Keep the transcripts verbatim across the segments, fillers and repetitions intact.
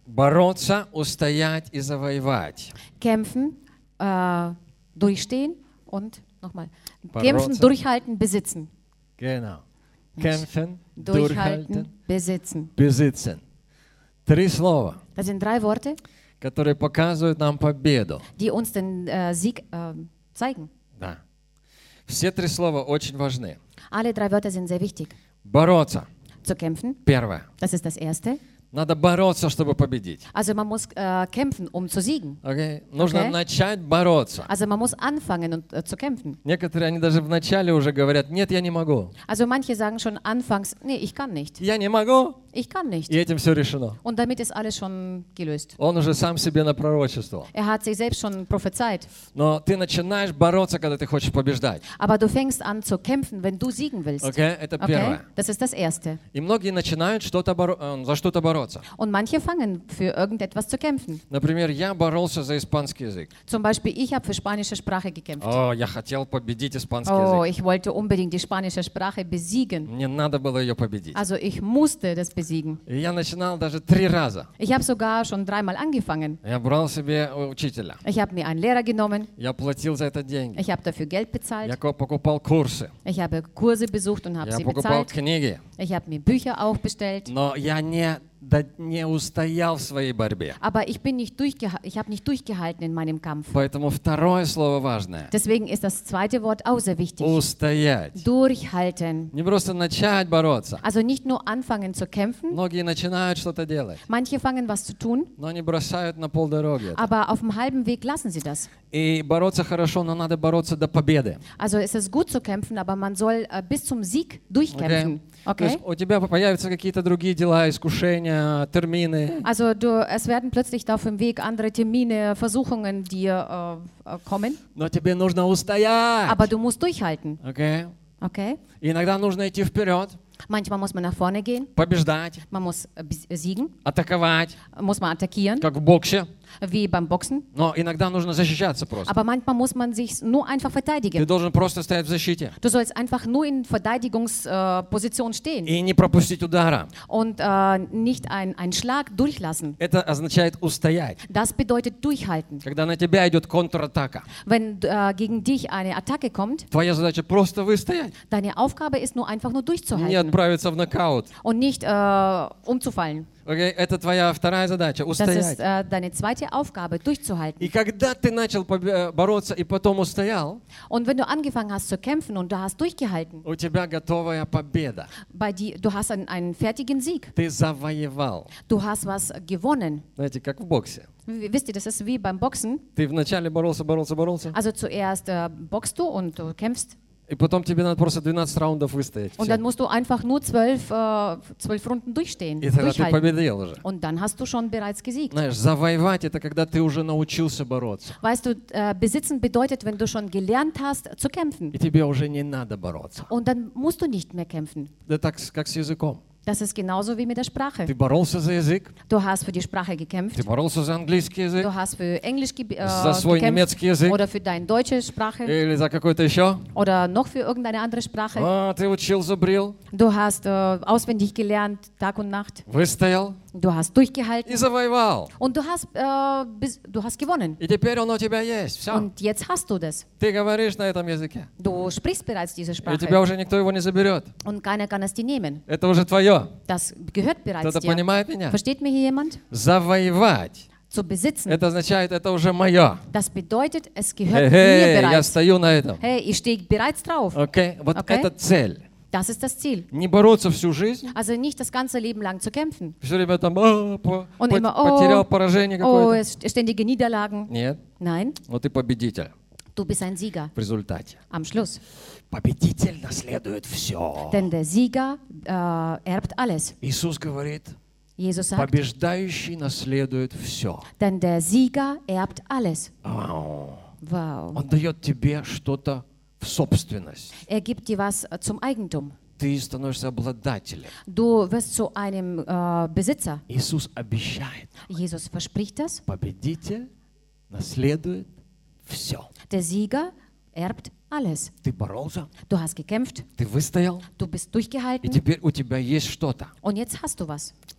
Бороться, устоять и завоевать. Kämpfen, äh, durchstehen und nochmal. Boroться. Kämpfen, durchhalten, besitzen. Genau. Kämpfen, Durchhalten, durchhalten, besitzen. besitzen. Три слова, Das sind drei Worte, которые показывают нам победу. die uns den äh, Sieg äh, zeigen. Да. Все три слова очень важны. Alle drei Wörter sind sehr wichtig. Бороться. Zu kämpfen, Первое. das ist das Erste. Надо бороться, чтобы победить. Also man muss äh, kämpfen, um zu siegen. Okay? Нужно Okay. начать бороться. Also man muss anfangen und, äh, zu kämpfen. Некоторые, они даже в начале уже говорят, нет, я не могу. Also manche sagen schon anfangs, nee, ich kann nicht. Я не могу. Ich kann nicht. И этим все решено. Und damit ist alles schon gelöst. Он уже сам себе напророчествовал. Er hat sich selbst schon prophezeit. Но ты начинаешь бороться, когда ты хочешь побеждать. Aber du fängst an zu kämpfen, wenn du siegen willst. Okay? Это Okay? первое. Das ist das Erste. И многие начинают что-то боро- э, за что-то бороться. Und manche fangen für irgendetwas zu kämpfen. Например, я боролся за испанский язык. Zum Beispiel, ich habe für spanische Sprache gekämpft. О, я хотел победить испанский Oh, язык. ich wollte unbedingt die spanische Sprache besiegen. Мне надо было ее победить. Also ich musste das besiegen. И я начинал даже три раза. Ich habe sogar schon dreimal angefangen. Я брал себе учителя. Ich habe mir einen Lehrer genommen. Я платил за это деньги. Ich habe dafür Geld Я bezahlt. ко- покупал курсы. Ich habe Kurse besucht und habe Я sie покупал bezahlt. книги. Ich habe mir Bücher auch bestellt. Но я не, да- не устоял в своей борьбе. Aber ich bin nicht durchgeha- ich habe nicht durchgehalten in meinem Kampf. Поэтому второе слово важное. Deswegen ist das zweite Wort auch sehr wichtig. Устоять. Durchhalten. Не просто начать бороться. Also nicht nur anfangen zu kämpfen. Многие начинают что-то делать, Manche fangen was zu tun, но они бросают на полдороги. это. aber auf dem halben Weg lassen sie das. И бороться хорошо, но надо бороться до победы. Also es ist gut zu kämpfen, aber man soll äh, bis zum Sieg durchkämpfen. То Okay? есть у тебя появятся какие-то другие дела, искушения, термины. Also du, es werden plötzlich auf dem Weg andere Termine, Versuchungen dir äh, äh, kommen, Но тебе нужно устоять. aber du musst durchhalten. Okay? Okay? И иногда нужно идти вперед, Manchmal muss man nach vorne gehen, побеждать, man muss äh, bes- siegen, атаковать, muss man attackieren, как в боксе. wie beim Boxen. Но иногда нужно защищаться просто. Aber manchmal muss man sich nur einfach Ты verteidigen. должен просто стоять в защите Du sollst einfach nur in Verteidigungsposition äh, Position stehen и не пропустить удара. und äh, nicht ein- einen Schlag durchlassen. Это означает устоять. Das bedeutet durchhalten. Когда на тебя идет контратака, Wenn äh, gegen dich eine Attacke kommt, твоя задача просто выстоять, deine Aufgabe ist nur einfach nur не durchzuhalten отправиться в нокаут. und nicht äh, umzufallen. Okay? Это твоя вторая задача – Das ist устоять. äh, deine zweite Aufgabe, durchzuhalten. И когда ты начал побе- бороться и потом устоял, Und wenn du angefangen hast zu kämpfen und du hast durchgehalten, у тебя готовая победа. bei die, du hast einen, einen fertigen Sieg. Ты завоевал. Du hast was gewonnen. Знаете, как в боксе. W- Wisst ihr, das ist wie beim Boxen. Ты вначале боролся, боролся, боролся, Also zuerst äh, boxst du und du kämpfst и потом тебе надо просто двенадцать раундов выстоять. und Всё. dann musst du einfach nur zwölf, äh, zwölf Runden durchstehen, И тогда ты durchhalten. победил уже. Und dann hast du schon bereits gesiegt. Знаешь, завоевать – это когда ты уже научился бороться. Weißt du, äh, besitzen bedeutet, wenn du schon gelernt hast zu kämpfen. И тебе уже не надо бороться. Und dann musst du nicht mehr kämpfen. Да так, с- как с языком. Das ist genauso wie mit der Ты Sprache. боролся за язык, Du hast für die Sprache gekämpft. ты боролся за английский язык, Du hast für Englisch ge äh, за свой gekämpft немецкий язык oder für deine deutsche Sprache или за какой-то еще. oder noch für irgendeine andere Sprache. А, ты учил, зубрил, Du hast äh, auswendig gelernt, Tag und Nacht. выстоял Du hast durchgehalten и завоевал. und du hast, äh, bis, du hast gewonnen. И теперь он у тебя есть. Все. Und jetzt hast du das. Ты говоришь на этом языке. Du sprichst bereits diese И у Sprache тебя уже никто его не заберет. und keiner kann es dir nehmen. Это уже твое. Das gehört bereits Кто-то dir. понимает меня? Versteht mir hier jemand? Завоевать. Zu besitzen. Это означает, это уже мое. Das bedeutet, es gehört Эй, mir я bereits. стою на этом. Hey, ich stehe bereits drauf. Окей? Вот Окей. это цель. Das ist das Ziel. Не бороться всю жизнь. Also nicht das ganze Leben lang zu kämpfen. Все время там а, по- Und по- immer, потерял oh, поражение oh, какое-то. es ständige Niederlagen. Нет. Nein, Но ты победитель du bist ein Sieger в результате. am Schluss. Победитель наследует все. Denn der Sieger äh, erbt alles. Иисус говорит, Jesus sagt, побеждающий наследует все. denn der Sieger erbt alles. Вау. Wow. Он дает тебе что-то в собственность. Er gibt dir was äh, zum Eigentum. Ты становишься обладателем. Du wirst zu einem äh, Besitzer. Иисус обещает, Jesus verspricht das. победитель наследует все. Der Sieger erbt alles. Ты боролся, Du hast gekämpft, ты выстоял, du bist и durchgehalten теперь у тебя есть что-то. und jetzt hast du was.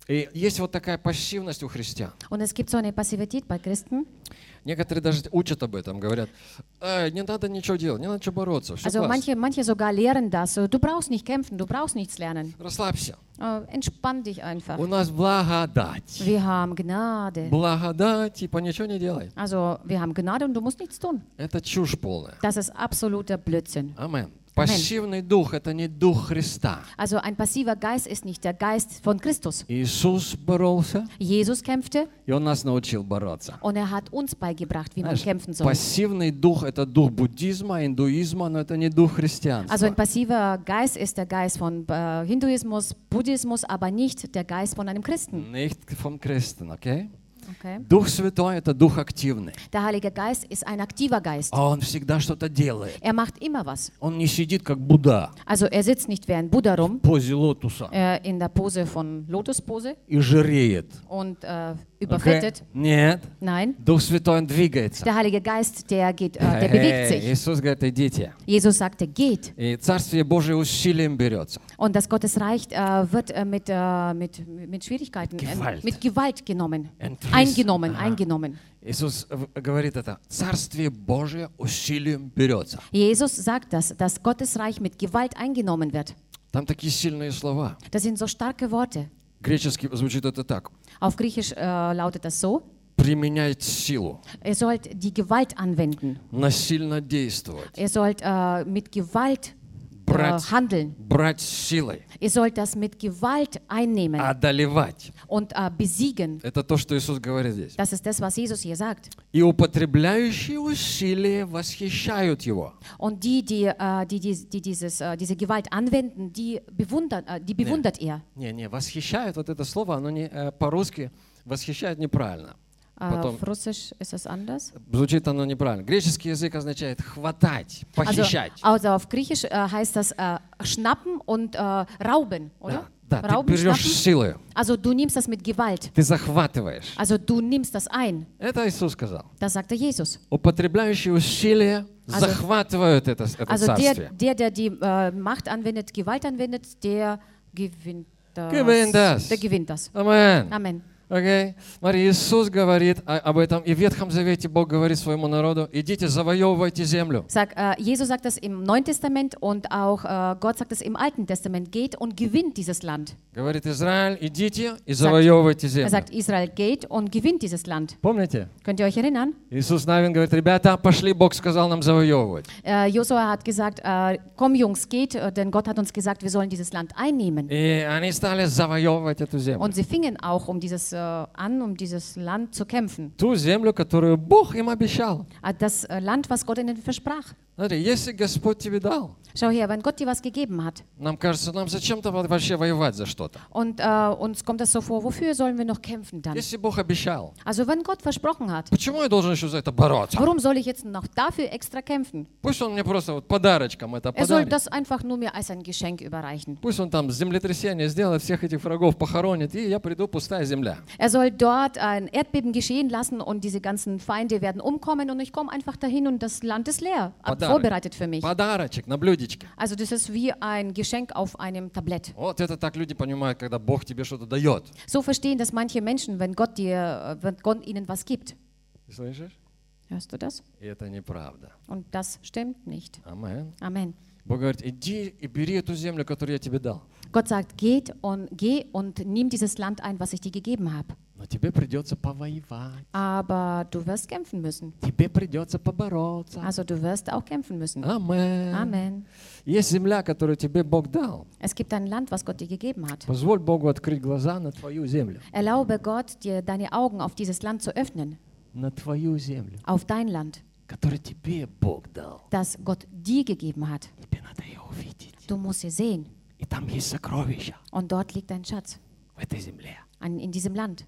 И есть вот такая пассивность у христиан. Und es gibt so eine Passivität bei Christen. Некоторые даже учат об этом, говорят, «Э, не надо ничего делать, не надо ничего бороться, все Also классно, manche, manche sogar lehren das. So, du brauchst nicht kämpfen, du brauchst nichts lernen. расслабься. Äh, entspann dich einfach. У нас благодать. Wir haben Gnade. Благодать, типа ничего не делай. Also wir haben Gnade und du musst nichts tun. Это чушь полная. Das ist absoluter Blödsinn. Амен. Пассивный дух – это не дух Христа. Also ein passiver Geist ist nicht der Geist von Christus. Иисус боролся, Jesus kämpfte и Он нас научил бороться. und er hat uns beigebracht, wie man Знаешь, kämpfen soll. пассивный дух – это дух буддизма, индуизма, но это не дух Also христианства. ein passiver Geist ist der Geist von äh, Hinduismus, Buddhismus, aber nicht der Geist von einem Christen. Nicht vom Christen, okay? Okay. Дух Святой – это дух активный. Der Heilige Geist ist ein aktiver Geist. Он всегда что-то делает. Er macht immer was. Он не сидит как Будда Also er sitzt nicht wie ein Buddha rum, в позе лотуса äh, in der Pose von Lotuspose и жиреет. und äh, Okay? überfettet. Нет. Nein, Дух Святой, Он двигается. der Heilige Geist, der geht, äh, der bewegt Эй, sich. Иисус говорит, идите. Jesus sagte, geht. И Царствие Божие усилием берется. Und das Gottesreich äh, wird äh, mit, äh, mit, mit Schwierigkeiten, äh, Gewalt. mit Gewalt genommen. Entriss. Eingenommen, Ага. eingenommen. Иисус в- говорит это. Царствие Божие усилием берется. Jesus sagt das, dass Gottes Reich mit Gewalt eingenommen wird. Там такие сильные слова. Das sind so starke Worte. Гречески звучит это так. Auf Griechisch äh, lautet das so: Применять силу. Ihr sollt die Gewalt anwenden. Насильно действовать. Ihr sollt äh, mit Gewalt äh, Брать, handeln. брать силой. Ihr sollt das mit Gewalt einnehmen Одолевать. und äh, besiegen. Это то, что Иисус говорит здесь. Das ist das, was Jesus hier sagt. И употребляющие усилия восхищают Его. Und die, die, äh, die, die, die dieses, äh, diese Gewalt anwenden, die bewundert, äh, die bewundert er. Не, не, восхищают, вот это слово, оно не, э, по-русски восхищает неправильно. Äh, Потом auf Russisch ist das anders. звучит оно неправильно. Греческий язык означает хватать, Also, похищать. also auf Griechisch äh, heißt das äh, schnappen und äh, rauben, oder? Да, да, ты Rauben, берешь schnappen. силой, Also du nimmst das mit Gewalt. ты захватываешь. Also du nimmst das ein. Это Иисус сказал. Das sagte Jesus. Употребляющие усилия Also- захватывают это, это Also царствие. der, der, der die äh, Macht anwendet, Gewalt anwendet, der gewinnt das. Gewinnt das. Der gewinnt das. Амен. Amen. Окей? Смотри, Иисус говорит о- об этом, и в Ветхом Завете Бог говорит своему народу, идите, завоевывайте землю. Sag, äh, Jesus sagt das im Neuen Testament und auch äh, Gott sagt es im Alten Testament. Geht und gewinnt dieses Land. Говорит Израиль, идите и завоевывайте Er землю. sagt, Israel geht und gewinnt dieses Land. Помните? Könnt ihr euch erinnern? Иисус Навин говорит, ребята, пошли, Бог сказал нам завоевывать. Äh, Josua hat gesagt, äh, komm Jungs, geht, äh, denn Gott hat uns gesagt, wir sollen dieses Land einnehmen. И они стали завоевывать эту землю. Und sie fingen auch um dieses, äh, an, um dieses Land zu kämpfen. Ту землю, которую Бог им обещал. Äh, Das äh, Land, was Gott ihnen versprach. Смотри, если Господь тебе дал, Schau her, wenn Gott dir was gegeben hat нам кажется, нам зачем-то вообще воевать за что-то. und äh, uns kommt das so vor, wofür sollen wir noch kämpfen dann? Если Бог обещал, Also wenn Gott versprochen hat, почему я должен еще за это бороться? warum soll ich jetzt noch dafür extra kämpfen? Пусть он мне просто вот подарочком это Er soll подарит. das einfach nur mir als ein Geschenk überreichen. Пусть он там землетрясение сделает, всех этих врагов похоронит, и я приду, пустая земля. Er soll dort ein Erdbeben geschehen lassen und diese ganzen Feinde werden umkommen und ich komme einfach dahin und das Land ist leer, ab- Подарок. vorbereitet für mich. Подарочек на блюдечке. Also das ist wie ein Geschenk auf einem Tablett. Вот это так люди понимают, когда Бог тебе что-то дает. So verstehen das manche Menschen, wenn Gott dir, äh, wenn Gott ihnen was gibt. Ты слышишь? Hörst du das? И это неправда. Und das stimmt nicht. Амен. Amen. Бог говорит, иди и бери эту землю, которую я тебе дал. Gott sagt, geht und geh und nimm dieses Land ein, was ich dir gegeben habe. Но тебе придется повоевать. Aber du wirst kämpfen müssen. Тебе придется побороться. Also du wirst auch kämpfen müssen. Амен. Amen. Есть земля, которую тебе Бог дал. Es gibt ein Land, was Gott dir gegeben hat. Позволь Богу открыть глаза на твою землю. Erlaube Gott, dir deine Augen auf dieses Land zu öffnen. На твою землю, Auf dein Land, которую тебе Бог дал. das Gott dir gegeben hat. Тебе надо ее увидеть. Du musst sie sehen. И там есть сокровища Und dort liegt dein Schatz. в этой земле. An, in diesem Land.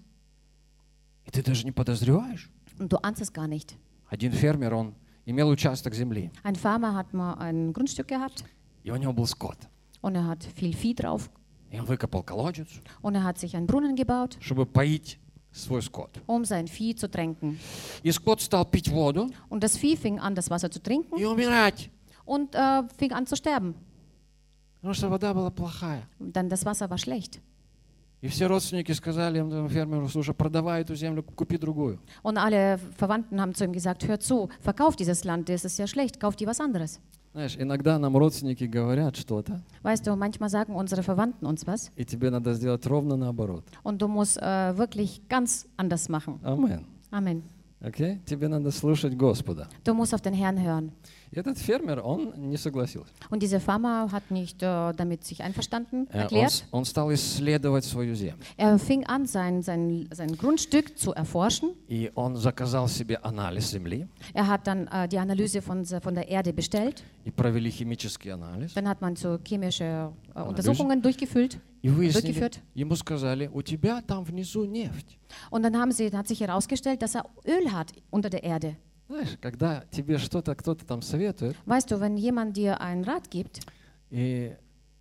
И ты даже не подозреваешь. Und du ahnst es gar nicht. Один фермер, он имел участок земли. Ein Farmer hat mal ein Grundstück gehabt И у него был скот. und er hat viel Vieh drauf. И он выкопал колодец, Und er hat sich einen Brunnen gebaut, чтобы поить свой скот. um sein Vieh zu tränken. И скот стал пить воду Und das Vieh fing an, das Wasser zu trinken и умирать. und äh, fing an zu sterben. Потому что вода была плохая. Und dann das Wasser war schlecht. И И все родственники сказали этому фермеру: слушай, продавай эту землю, купи другую. Und alle Verwandten haben zu ihm gesagt, hör zu, verkauf dieses Land, das ist ja schlecht, kauf dir was anderes. Знаешь, иногда нам родственники говорят что-то, Weißt du, manchmal sagen unsere Verwandten uns was и тебе надо сделать ровно наоборот. und du musst äh, wirklich ganz anders machen. Амен. Amen. Окей? Тебе надо слушать Господа. Du musst auf den Herrn hören. И этот фермер, он не согласился. Und dieser Farmer hat nicht äh, damit sich einverstanden Э, Он, erklärt. с- он стал исследовать свою землю. Er fing an, sein, sein, sein Grundstück zu erforschen. И он заказал себе анализ земли, Er hat dann äh, die Analyse von, von der Erde bestellt. и провели химический анализ. Dann hat man so chemische äh, Untersuchungen durchgeführt, И выяснили, durchgeführt. ему сказали: у тебя там внизу нефть. Und dann haben sie, hat sich herausgestellt, dass er Öl hat unter der Erde. Знаешь, когда тебе что-то кто-то там советует, Weißt du, wenn jemand dir einen Rat gibt и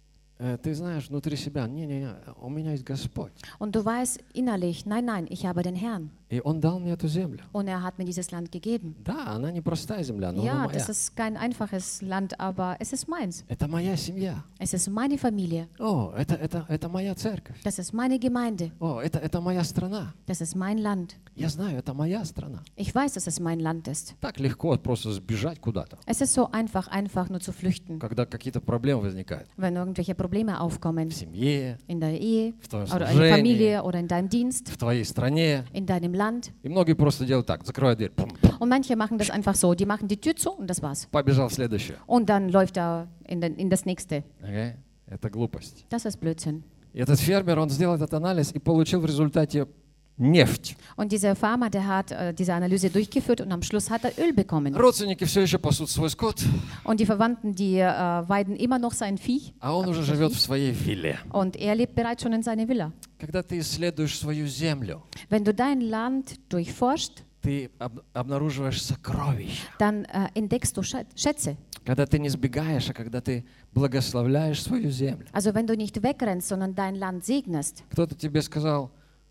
э, ты знаешь внутри себя: не-не-не, у меня есть Господь. und du weißt innerlich, nein, nein, ich habe den Herrn И он дал мне эту землю. und er hat mir dieses Land gegeben. Да, она не простая земля, но она Ja, моя. das ist kein einfaches Land, aber es ist meins. Это моя семья. Es ist meine Familie. О, это, это, это моя церковь. Das ist meine Gemeinde. О, это, это моя страна. Das ist mein Land. Я знаю, это моя страна. Ich weiß, dass es mein Land ist. Так легко просто сбежать куда-то, Es ist so einfach, einfach nur zu flüchten, когда какие-то проблемы возникают. wenn irgendwelche Probleme aufkommen. В семье, In der Ehe в твоем oder in der служении, Familie oder in deinem Dienst, в твоей стране. in deinem Land. И многие просто делают так: закрывают дверь, пум, пум, Und manche machen das einfach so. Die machen die Tür zu und das war's. побежал в следующее. Und dann läuft er in, den, in das nächste. Окей? Это глупость. Das ist Blödsinn. И этот фермер, он сделал этот анализ и получил в результате нефть. Und dieser Farmer, der hat äh, diese Analyse durchgeführt und am Schluss hat er Öl bekommen. Родственники все еще пасут свой скот, Und die Verwandten, die äh, weiden immer noch sein Vieh. а он уже живет в своей вилле. Und er lebt bereits schon in seiner Villa. Когда ты исследуешь свою землю, Wenn du dein Land durchforscht, ты об- обнаруживаешь сокровища. dann äh, entdeckst du Schä- Schätze. Когда ты не сбегаешь, а когда ты благословляешь свою землю. Also wenn du nicht wegrennst, sondern dein Land segnest. Кто-то тебе сказал: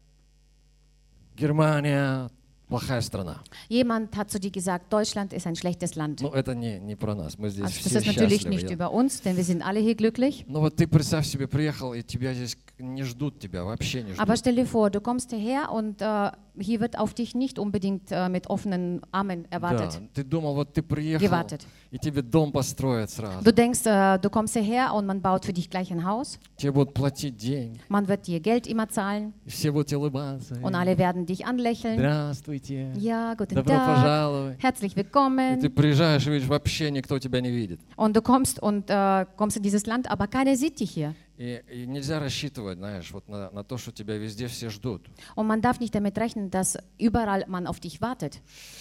Германия плохая страна. Jemand hat zu dir gesagt, Deutschland ist ein schlechtes Land. Ну, это не, не про нас. Мы здесь Also das все ist natürlich счастливы. nicht Я- über uns, denn wir sind alle hier glücklich. Ну вот ты представь себе, приехал, и тебя здесь не ждут, тебя вообще не ждут. Aber stell dir vor, du kommst hierher und äh, hier wird auf dich nicht unbedingt äh, mit offenen Armen Да, erwartet. ты думал, вот ты приехал, Gewartet. и тебе дом построят сразу. Du denkst, äh, du kommst hierher und man baut für dich gleich ein Haus. Тебе будут платить деньги, Man wird dir Geld immer zahlen и все будут тебе улыбаться. und alle werden dich anlächeln. Здравствуйте, Ja, guten добро Tag, пожаловать. herzlich И ты willkommen. приезжаешь и видишь, вообще никто тебя не видит. Und du kommst und äh, kommst in dieses Land, aber keiner sieht dich hier. И, и нельзя рассчитывать, знаешь, вот на, на то, что тебя везде все ждут. Und man darf nicht damit rechnen, dass überall man auf dich wartet.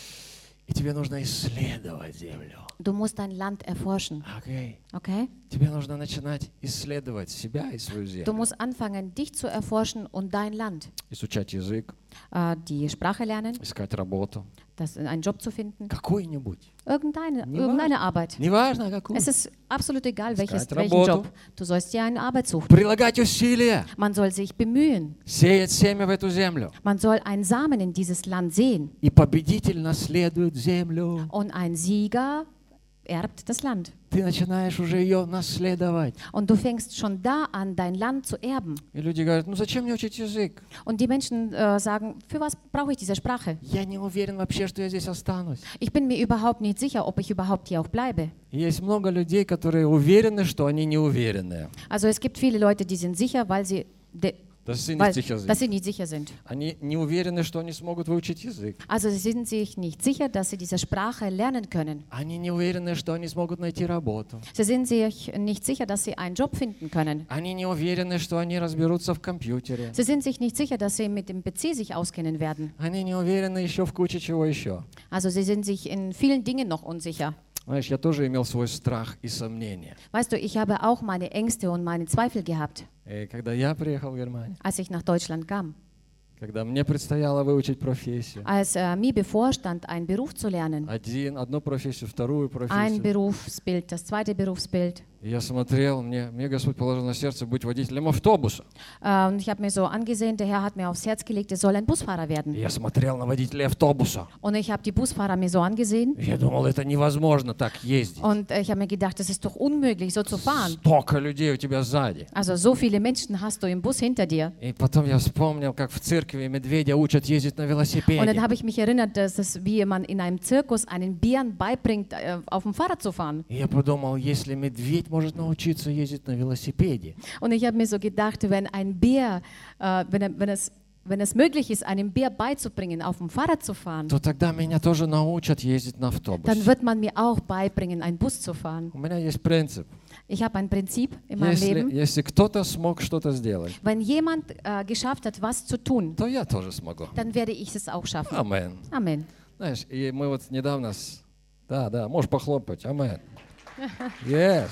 И тебе нужно исследовать землю. Du musst dein Land erforschen, Окей? okay? Тебе нужно начинать исследовать себя и свою Du землю. musst anfangen, dich zu erforschen und dein Land. Изучать язык, Äh, die Sprache lernen, искать работу. das, einen Job zu finden. Какой-нибудь. Irgendeine, Не irgendeine Arbeit. Неважно, какую. Es ist absolut egal, welches, Искать welchen работу. Job. Du sollst dir eine Arbeit suchen. Прилагать усилия. Man soll sich bemühen. Сеять семя в эту землю. Man soll einen Samen in dieses Land sehen. И победитель наследует землю. Und ein Sieger erbt das Land. Ты начинаешь уже ее наследовать. Und du fängst schon da an, dein Land zu erben. И люди говорят: ну зачем мне учить язык? Und die Menschen äh, sagen, für was brauche ich diese Sprache? Я не уверен вообще, что я здесь останусь. Ich bin mir überhaupt nicht sicher, ob ich überhaupt hier auch bleibe. И есть много людей, которые уверены, что они не уверенные. Also es gibt viele Leute, die sind sicher, weil sie, de, Dass sie weil, nicht sicher dass sind. sie nicht sicher sind. Они не уверены, что они смогут выучить язык. Also sie sind sich nicht sicher, dass sie diese Sprache lernen können. Они не уверены, что они смогут найти работу. Sie sind sich nicht sicher, dass sie einen Job finden können. Они не уверены, что они разберутся в компьютере. Sie sind sich nicht sicher, dass sie mit dem P C sich auskennen werden. Они не уверены еще в куче чего еще. Also sie sind sich in vielen Dingen noch unsicher. Знаешь, я тоже имел свой страх и сомнения. Weißt du, ich habe auch meine Ängste und meine Zweifel gehabt, И когда я приехал в Германию, als ich nach Deutschland kam. когда мне предстояло выучить профессию, Als äh, mir bevorstand, einen Beruf zu lernen. один, одну профессию, вторую Ein профессию, Berufsbild, das zweite Berufsbild. Я смотрел, мне, мне Господь положил на сердце быть водителем автобуса. Äh, und ich habe mir so angesehen, der Herr hat mir aufs Herz gelegt, er soll ein Busfahrer werden. Я смотрел на водителей автобуса. Und ich habe die Busfahrer mir so angesehen. Я думал, это невозможно так ездить. Und äh, ich habe mir gedacht, das ist doch unmöglich, so zu fahren. Столько людей у тебя сзади. Also so viele Menschen hast du im Bus hinter dir. И потом я вспомнил, как в церкви медведя учат ездить на Und dann велосипеде. habe ich mich erinnert, dass das, wie man in einem Zirkus einen Bären beibringt, äh, auf dem Fahrrad zu fahren. И я подумал, если медведь может научиться ездить на велосипеде, Und ich habe mir so gedacht, wenn ein Bär, äh, wenn, er, wenn, es, wenn es möglich ist, einem Bär beizubringen, auf dem Fahrrad zu fahren, то тогда меня тоже научат ездить на dann автобусе. wird man mir auch beibringen, einen Bus zu fahren. У меня есть принцип. Ich habe ein Prinzip in meinem Если, Leben. если кто-то смог что-то сделать, Wenn jemand äh, geschafft hat, was zu tun, то я тоже смогу. dann werde ich es auch schaffen. Амен. Amen. Знаешь, и мы вот недавно... С... Да, да, можешь похлопать. Амен. Yes.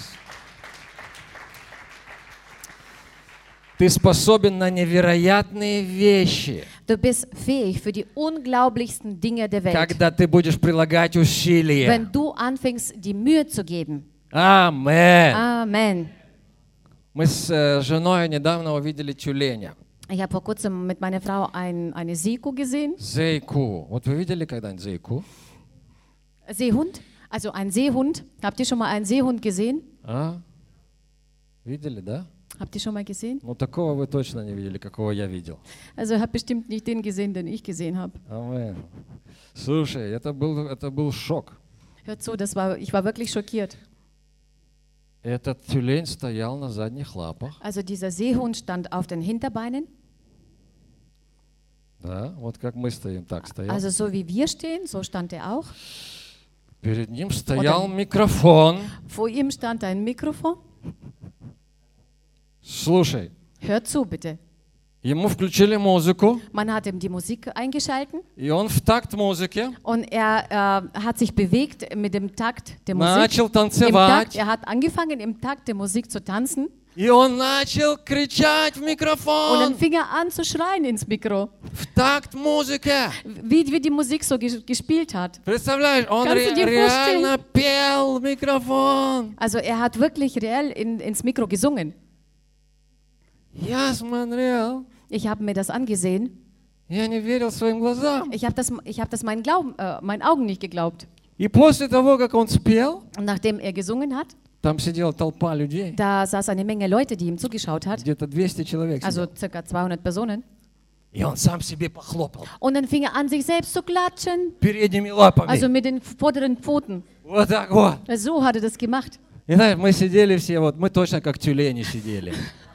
Ты способен на невероятные вещи, Du bist fähig für die unglaublichsten Dinge der Welt, когда ты будешь прилагать усилия. wenn du anfängst, die Mühe zu geben. Амен. Amen. Мы с э, женой недавно увидели тюленя. Ich habe vor kurzem mit meiner Frau ein, eine Seekuh gesehen. Зейку. Вот вы видели когда-нибудь зейку? Seehund? Also ein Seehund. Habt ihr schon mal einen Seehund gesehen? А? Видели, да? Habt ihr schon mal gesehen? Ну, такого вы точно не видели, какого я видел. Also ihr habt bestimmt nicht den gesehen, den ich gesehen habe. Амен. Слушай, это был, это был шок. Hört zu, das war, ich war wirklich schockiert. Этот тюлень стоял на задних лапах. Also dieser Seehund stand auf den Hinterbeinen. Да, вот как мы стоим, так стоял. Also so wie wir stehen, so stand er auch. Перед ним стоял микрофон. Vor ihm stand ein Mikrofon. Слушай, Hört zu, bitte. ему включили музыку, Man hat ihm die Musik eingeschalten и он в такт музыки und er äh, hat sich bewegt mit dem Takt der Musik. начал Im Takt, танцевать, er hat angefangen, im Takt der Musik zu tanzen и он начал кричать в und dann микрофон fing er an zu schreien ins Mikro, в такт музыке. wie, wie die Musik so ges gespielt hat. Представляешь, он Kannst du ре- dir реально пел в микрофон. Also er hat wirklich reell in, ins Mikro gesungen. Я смотрел, Ich habe mir das angesehen. я не верил своим глазам. Ich habe das, ich hab das meinen, Glauben, äh, meinen Augen nicht geglaubt. И после того, как он спел, Und nachdem er gesungen hat, там сидела толпа людей, da saß eine Menge Leute, die ihm zugeschaut hat. где-то двести человек Also сидело. circa zweihundert Personen. И он сам себе похлопал Und dann fing er an, sich selbst zu klatschen. передними лапами. Also mit den vorderen Pfoten. Вот так вот. So hat er das gemacht. И знаешь, мы сидели все, вот мы точно как тюлени сидели.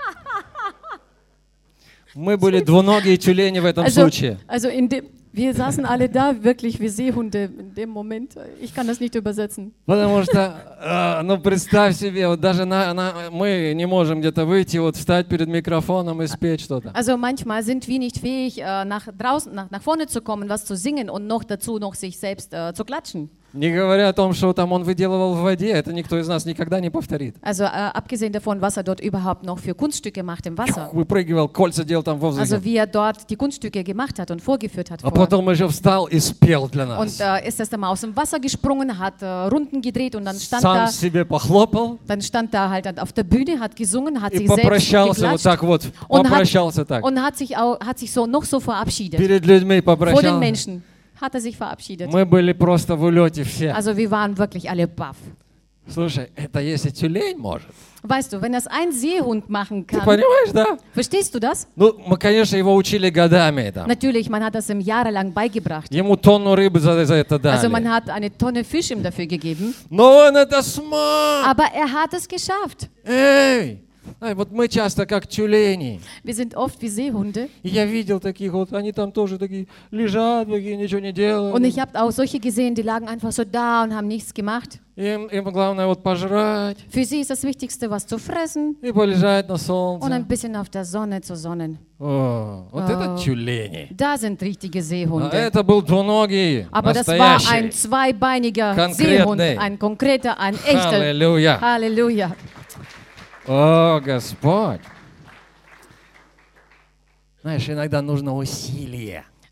Мы были двуногие тюлени в этом Also, случае. also in dem, wir saßen alle da wirklich wie Seehunde in dem Moment. Ich kann das nicht übersetzen. Потому что, э, ну представь себе, вот даже на, на, мы не можем где-то выйти, вот встать перед микрофоном и спеть что-то. Also manchmal sind wir nicht fähig, äh, nach draußen, nach, nach vorne zu kommen, was zu singen und noch dazu noch sich selbst äh, zu klatschen. Не говоря о том, что там он выделывал в воде, это никто из нас никогда не повторит. Also äh, abgesehen davon, was er dort überhaupt noch für Kunststücke macht im Wasser. Выпрыгивал, кольца делал там в воздухе. Also wie er dort die Kunststücke gemacht hat und vorgeführt hat. А Vor. потом еще встал и спел для Und нас. äh, ist erst einmal aus dem Wasser gesprungen, hat äh, Runden gedreht und dann stand Сам da, себе похлопал dann stand da halt auf der Bühne, hat gesungen, hat и sich selbst попрощался вот geklatscht так вот, und попрощался hat, так. und hat sich, auch, hat sich so noch so verabschiedet. Перед людьми Vor den попрощался. Menschen hat er sich verabschiedet. Мы были просто в улете все. Also wir waren wirklich alle baff. Слушай, это если тюлень может. Weißt du, wenn das ein Seehund machen Ты kann, понимаешь, да? verstehst du das? Ну, мы, конечно, его учили годами. Там. Natürlich, man hat das ihm jahrelang beigebracht. Ему тонну рыбы за, за это Also man дали. hat eine Tonne Fisch ihm dafür gegeben, Но он это смог! aber er hat es geschafft. Эй! Ай, вот мы часто как тюлени. Wir sind oft wie Seehunde И я видел таких вот, они там тоже такие лежат, такие, ничего не und делают. ich habe auch solche gesehen, die lagen einfach so da und haben nichts gemacht. Им, им главное вот пожрать Für sie ist das Wichtigste, was zu fressen и полежать на und солнце. ein bisschen auf der Sonne zu sonnen. О, вот это тюлени. Da sind richtige А Seehunde. это был двуногий, Aber das war ein настоящий. zweibeiniger Konkretный. Seehund, ein konkreter, ein echter. Аллилуйя. Halleluja. О, Господь. Знаешь, иногда нужно усилие.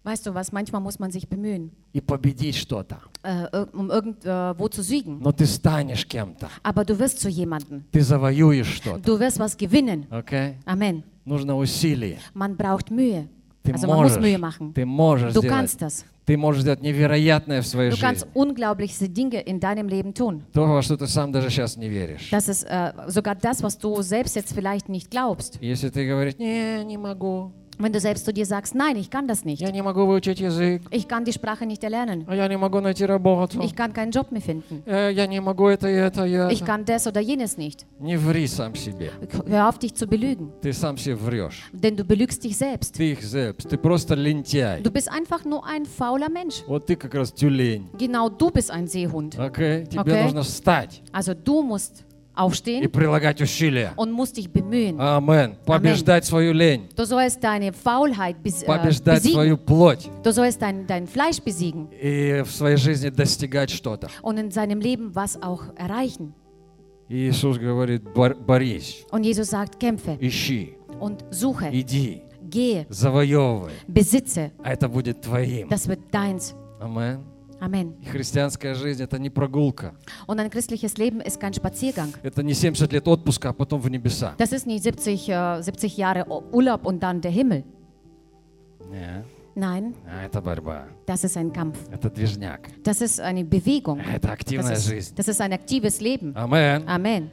Weißt du was, manchmal muss man sich bemühen, и победить что-то. äh, ir- um irgendwo zu siegen. Но ты станешь кем-то. Aber du wirst zu jemandem. Ты завоюешь что-то. Du wirst was gewinnen. Окей? Amen. Нужно усилие. Man braucht Mühe. Ты Also man muss можешь. Mühe machen. Ты можешь Du сделать. kannst das. Ты можешь сделать невероятное в своей Du kannst жизни. unglaubliche Dinge in deinem Leben tun. То, во что ты сам даже сейчас не веришь. Das ist äh, sogar das, was du selbst jetzt vielleicht nicht glaubst. Если ты говоришь, не, не могу. Wenn du selbst zu dir sagst, nein, ich kann das nicht. Я не могу выучить язык. Ich kann die Sprache nicht erlernen. А я не могу найти работу. Ich kann keinen Job mehr finden. Э, Я не могу это и это, и Ich это. kann das oder jenes nicht. Не ври сам себе. Hör auf, dich zu belügen. Ты сам себе врешь. Denn du belügst dich selbst. Ты их selbst. Ты просто лентяй. Du bist einfach nur ein fauler Mensch. Вот ты как раз тюлень. Genau, du bist ein Seehund. Окей? Тебе Окей. нужно встать Also du musst и aufstehen прилагать усилия. und musst dich bemühen. Амен. Побеждать свою лень. Du sollst deine Faulheit bes äh, Побеждать свою besiegen. плоть. Du sollst dein, dein Fleisch besiegen И в своей жизни достигать что-то. und in seinem Leben was auch erreichen. И Иисус говорит, «Бор- борись, Und Jesus sagt, kämpfe ищи, und suche, иди, gehe, завоевывай. besitze. А это будет твоим». Das wird deins. Амен. Amen. И христианская жизнь — это не прогулка. Und ein christliches Leben ist kein Spaziergang. Это не семьдесят лет отпуска, а потом в небеса. Das ist nicht siebzig, äh, siebzig Jahre Urlaub und dann der Himmel. Не. Nein, А это борьба. das ist ein Kampf. Это движняк. Das ist eine Bewegung. Это активная Das ist, жизнь. das ist ein aktives Leben. Амен. Amen.